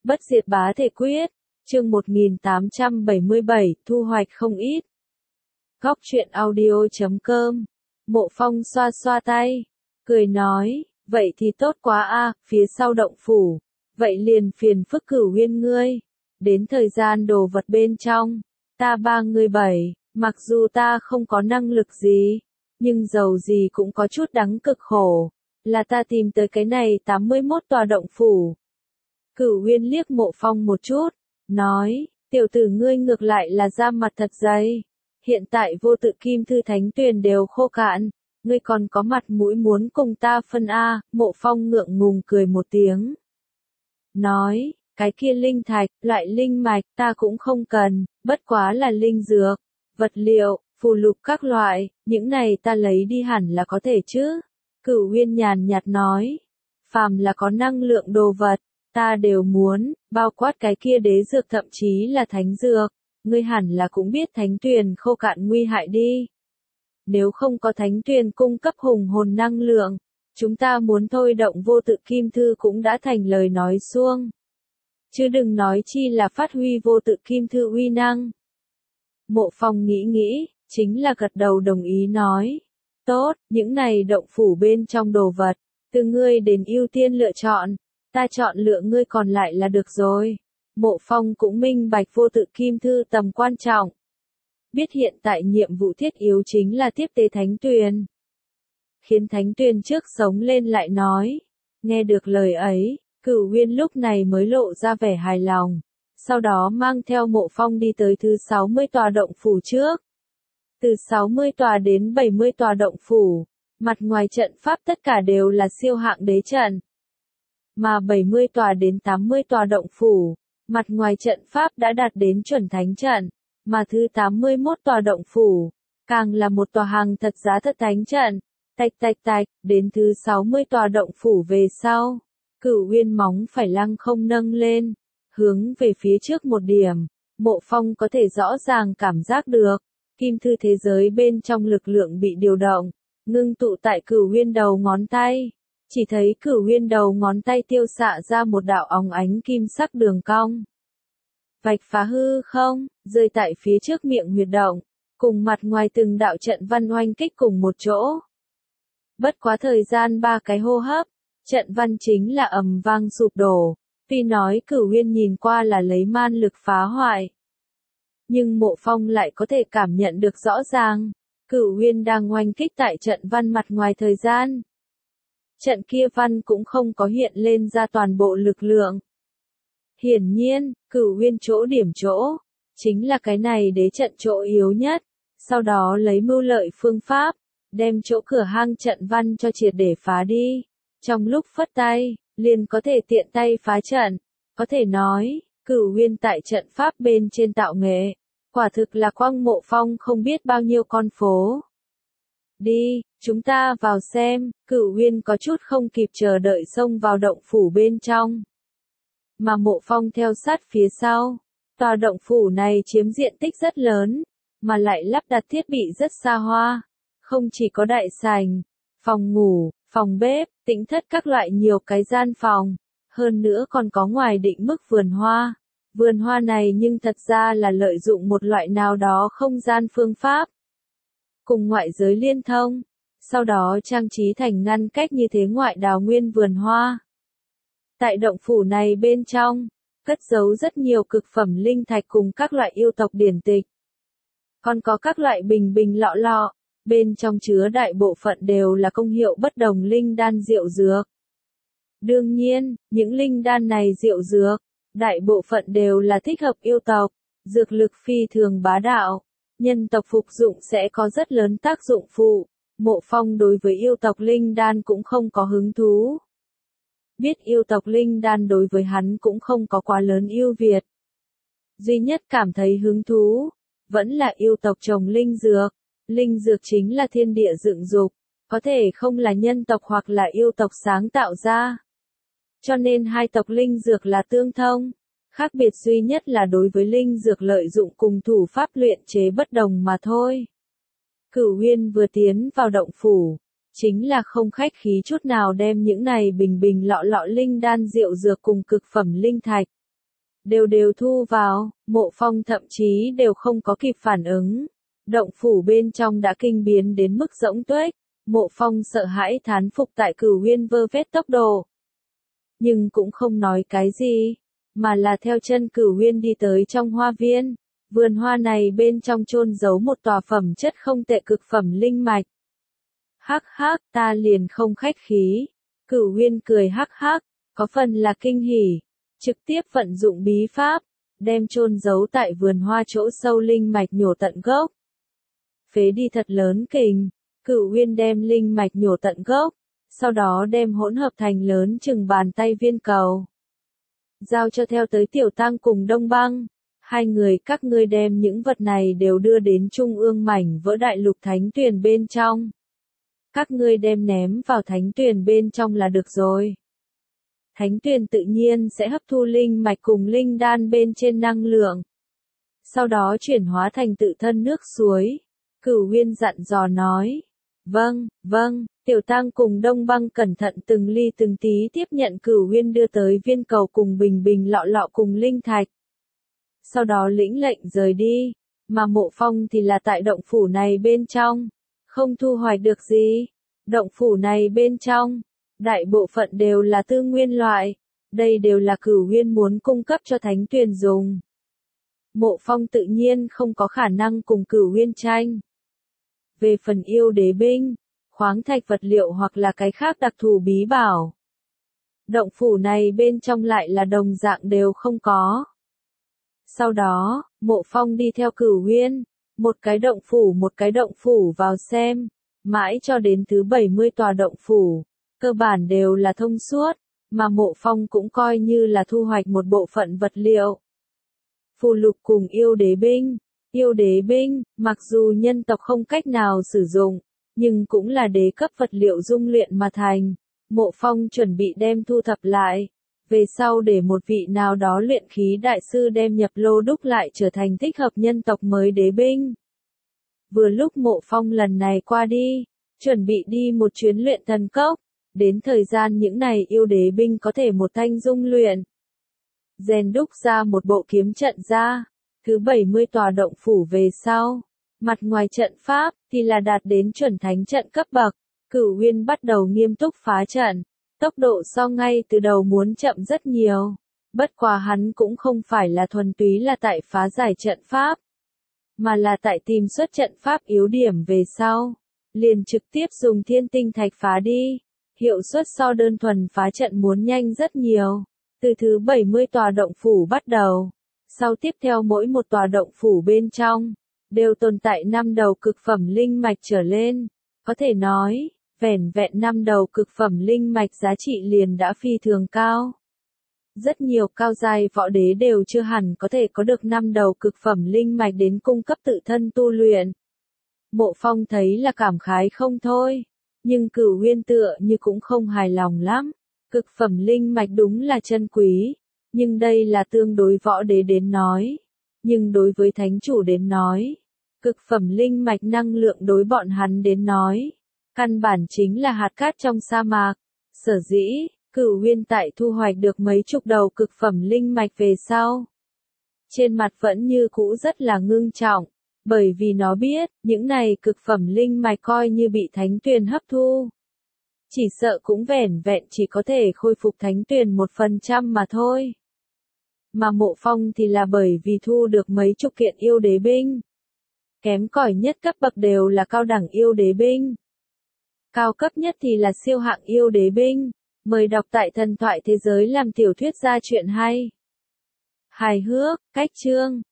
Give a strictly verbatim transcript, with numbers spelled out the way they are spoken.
Bất diệt bá thể quyết, chương một nghìn tám trăm bảy mươi bảy, thu hoạch không ít. Góc truyện audio chấm com. Mộ Phong xoa xoa tay, cười nói, vậy thì tốt quá a, phía sau động phủ, vậy liền phiền phức Cửu Huyên ngươi. Đến thời gian đồ vật bên trong, ta ba người bảy, mặc dù ta không có năng lực gì, nhưng dầu gì cũng có chút đắng cực khổ, là ta tìm tới cái này tám mươi mốt tòa động phủ. Cửu Huyên liếc Mộ Phong một chút, nói, tiểu tử ngươi ngược lại là da mặt thật dày. Hiện tại vô tự kim thư thánh tuyền đều khô cạn, ngươi còn có mặt mũi muốn cùng ta phân A. Mộ Phong ngượng ngùng cười một tiếng. Nói, cái kia linh thạch, loại linh mạch ta cũng không cần, bất quá là linh dược, vật liệu, phù lục các loại, những này ta lấy đi hẳn là có thể chứ. Cửu Huyên nhàn nhạt nói, phàm là có năng lượng đồ vật, ta đều muốn, bao quát cái kia đế dược thậm chí là thánh dược, ngươi hẳn là cũng biết thánh tuyền khô cạn nguy hại đi. Nếu không có thánh tuyền cung cấp hùng hồn năng lượng, chúng ta muốn thôi động vô tự kim thư cũng đã thành lời nói suông. Chứ đừng nói chi là phát huy vô tự kim thư uy năng. Mộ Phong nghĩ nghĩ, chính là gật đầu đồng ý nói. Tốt, những này động phủ bên trong đồ vật, từ ngươi đến ưu tiên lựa chọn, ta chọn lựa ngươi còn lại là được rồi. Mộ Phong cũng minh bạch vô tự kim thư tầm quan trọng. Biết hiện tại nhiệm vụ thiết yếu chính là tiếp tế thánh tuyền. Khiến thánh tuyền trước sống lên lại nói. Nghe được lời ấy, Cửu Huyên lúc này mới lộ ra vẻ hài lòng. Sau đó mang theo Mộ Phong đi tới thứ sáu mươi tòa động phủ trước. Từ sáu mươi tòa đến bảy mươi tòa động phủ, mặt ngoài trận pháp tất cả đều là siêu hạng đế trận. Mà bảy mươi tòa đến tám mươi tòa động phủ, mặt ngoài trận pháp đã đạt đến chuẩn thánh trận, mà thứ tám mươi mốt tòa động phủ, càng là một tòa hàng thật giá thật thánh trận. Tạch tạch tạch, đến thứ sáu mươi tòa động phủ về sau, Cửu Huyên móng phải lăng không nâng lên, hướng về phía trước một điểm, Mộ Phong có thể rõ ràng cảm giác được, kim thư thế giới bên trong lực lượng bị điều động, ngưng tụ tại Cửu Huyên đầu ngón tay. Chỉ thấy Cửu Huyên đầu ngón tay tiêu xạ ra một đạo óng ánh kim sắc đường cong. Vạch phá hư không, rơi tại phía trước miệng huyệt động, cùng mặt ngoài từng đạo trận văn oanh kích cùng một chỗ. Bất quá thời gian ba cái hô hấp, trận văn chính là ầm vang sụp đổ, tuy nói Cửu Huyên nhìn qua là lấy man lực phá hoại. Nhưng Mộ Phong lại có thể cảm nhận được rõ ràng, Cửu Huyên đang oanh kích tại trận văn mặt ngoài thời gian. Trận kia văn cũng không có hiện lên ra toàn bộ lực lượng. Hiển nhiên, Cửu Huyên chỗ điểm chỗ, chính là cái này đế trận chỗ yếu nhất, sau đó lấy mưu lợi phương pháp, đem chỗ cửa hang trận văn cho triệt để phá đi. Trong lúc phất tay, liền có thể tiện tay phá trận, có thể nói, Cửu Huyên tại trận pháp bên trên tạo nghệ, quả thực là quang Mộ Phong không biết bao nhiêu con phố. Đi, chúng ta vào xem. Cửu Huyên có chút không kịp chờ đợi xông vào động phủ bên trong. Mà Mộ Phong theo sát phía sau. Tòa động phủ này chiếm diện tích rất lớn, mà lại lắp đặt thiết bị rất xa hoa. Không chỉ có đại sảnh, phòng ngủ, phòng bếp, tĩnh thất các loại nhiều cái gian phòng. Hơn nữa còn có ngoài định mức vườn hoa. Vườn hoa này nhưng thật ra là lợi dụng một loại nào đó không gian phương pháp. Cùng ngoại giới liên thông, sau đó trang trí thành ngăn cách như thế ngoại đào nguyên vườn hoa. Tại động phủ này bên trong, cất giấu rất nhiều cực phẩm linh thạch cùng các loại yêu tộc điển tịch. Còn có các loại bình bình lọ lọ, bên trong chứa đại bộ phận đều là công hiệu bất đồng linh đan diệu dược. Đương nhiên, những linh đan này diệu dược, đại bộ phận đều là thích hợp yêu tộc, dược lực phi thường bá đạo. Nhân tộc phục dụng sẽ có rất lớn tác dụng phụ. Mộ Phong đối với yêu tộc linh đan cũng không có hứng thú. Biết yêu tộc linh đan đối với hắn cũng không có quá lớn ưu việt. Duy nhất cảm thấy hứng thú, vẫn là yêu tộc trồng linh dược. Linh dược chính là thiên địa dựng dục, có thể không là nhân tộc hoặc là yêu tộc sáng tạo ra. Cho nên hai tộc linh dược là tương thông. Khác biệt duy nhất là đối với linh dược lợi dụng cùng thủ pháp luyện chế bất đồng mà thôi. Cửu Huyên vừa tiến vào động phủ, chính là không khách khí chút nào đem những này bình bình lọ lọ linh đan diệu dược cùng cực phẩm linh thạch, đều đều thu vào, Mộ Phong thậm chí đều không có kịp phản ứng. Động phủ bên trong đã kinh biến đến mức rỗng tuếch, Mộ Phong sợ hãi thán phục tại Cửu Uyên vơ vét tốc độ. Nhưng cũng không nói cái gì, mà là theo chân Cửu Uyên đi tới trong hoa viên. Vườn hoa này bên trong chôn giấu một tòa phẩm chất không tệ cực phẩm linh mạch. Hắc hắc, ta liền không khách khí. Cửu Uyên cười hắc hắc, có phần là kinh hỉ, trực tiếp vận dụng bí pháp, đem chôn giấu tại vườn hoa chỗ sâu linh mạch nhổ tận gốc. Phế đi thật lớn kình, Cửu Uyên đem linh mạch nhổ tận gốc, sau đó đem hỗn hợp thành lớn chừng bàn tay viên cầu. Giao cho theo tới Tiểu Tăng cùng Đông Băng, hai người các ngươi đem những vật này đều đưa đến trung ương mảnh vỡ đại lục thánh tuyền bên trong. Các ngươi đem ném vào thánh tuyền bên trong là được rồi. Thánh tuyền tự nhiên sẽ hấp thu linh mạch cùng linh đan bên trên năng lượng. Sau đó chuyển hóa thành tự thân nước suối. Cửu Uyên dặn dò nói. Vâng, vâng, Tiểu Tăng cùng Đông Băng cẩn thận từng ly từng tí tiếp nhận Cửu Uyên đưa tới viên cầu cùng bình bình lọ lọ cùng linh thạch. Sau đó lĩnh lệnh rời đi, mà Mộ Phong thì là tại động phủ này bên trong, không thu hoạch được gì. Động phủ này bên trong, đại bộ phận đều là tư nguyên loại, đây đều là Cửu Uyên muốn cung cấp cho thánh tuyền dùng. Mộ Phong tự nhiên không có khả năng cùng Cửu Uyên tranh. Về phần yêu đế binh, khoáng thạch vật liệu hoặc là cái khác đặc thù bí bảo, động phủ này bên trong lại là đồng dạng đều không có. Sau đó, Mộ Phong đi theo Cửu Uyên, một cái động phủ một cái động phủ vào xem, mãi cho đến thứ bảy mươi tòa động phủ, cơ bản đều là thông suốt, mà Mộ Phong cũng coi như là thu hoạch một bộ phận vật liệu. Phù lục cùng yêu đế binh, yêu đế binh, mặc dù nhân tộc không cách nào sử dụng, nhưng cũng là đế cấp vật liệu dung luyện mà thành. Mộ Phong chuẩn bị đem thu thập lại, về sau để một vị nào đó luyện khí đại sư đem nhập lô đúc lại trở thành thích hợp nhân tộc mới đế binh. Vừa lúc Mộ Phong lần này qua đi, chuẩn bị đi một chuyến luyện thần cốc, đến thời gian những này yêu đế binh có thể một thanh dung luyện. Rèn đúc ra một bộ kiếm trận ra, thứ bảy mươi tòa động phủ về sau, mặt ngoài trận pháp thì là đạt đến chuẩn thánh trận cấp bậc. Cửu Uyên bắt đầu nghiêm túc phá trận, tốc độ so ngay từ đầu muốn chậm rất nhiều, bất quá hắn cũng không phải là thuần túy là tại phá giải trận pháp, mà là tại tìm xuất trận pháp yếu điểm về sau, liền trực tiếp dùng thiên tinh thạch phá đi, hiệu suất so đơn thuần phá trận muốn nhanh rất nhiều. Từ thứ bảy mươi tòa động phủ bắt đầu, sau tiếp theo mỗi một tòa động phủ bên trong, đều tồn tại năm đầu cực phẩm linh mạch trở lên, có thể nói, vẻn vẹn năm đầu cực phẩm linh mạch giá trị liền đã phi thường cao. Rất nhiều cao giai võ đế đều chưa hẳn có thể có được năm đầu cực phẩm linh mạch đến cung cấp tự thân tu luyện. Mộ Phong thấy là cảm khái không thôi, nhưng Cửu Uyên tựa như cũng không hài lòng lắm. Cực phẩm linh mạch đúng là chân quý, nhưng đây là tương đối võ đế đến nói. Nhưng đối với thánh chủ đến nói, cực phẩm linh mạch năng lượng đối bọn hắn đến nói, căn bản chính là hạt cát trong sa mạc. Sở dĩ, Cửu Uyên tại thu hoạch được mấy chục đầu cực phẩm linh mạch về sau, trên mặt vẫn như cũ rất là ngưng trọng, bởi vì nó biết, những này cực phẩm linh mạch coi như bị thánh tuyền hấp thu, chỉ sợ cũng vẻn vẹn chỉ có thể khôi phục thánh tuyền một phần trăm mà thôi. Mà Mộ Phong thì là bởi vì thu được mấy chục kiện yêu đế binh. Kém cỏi nhất cấp bậc đều là cao đẳng yêu đế binh. Cao cấp nhất thì là siêu hạng yêu đế binh. Mời đọc tại Thần thoại thế giới làm tiểu thuyết ra chuyện hay. Hài hước, cách chương.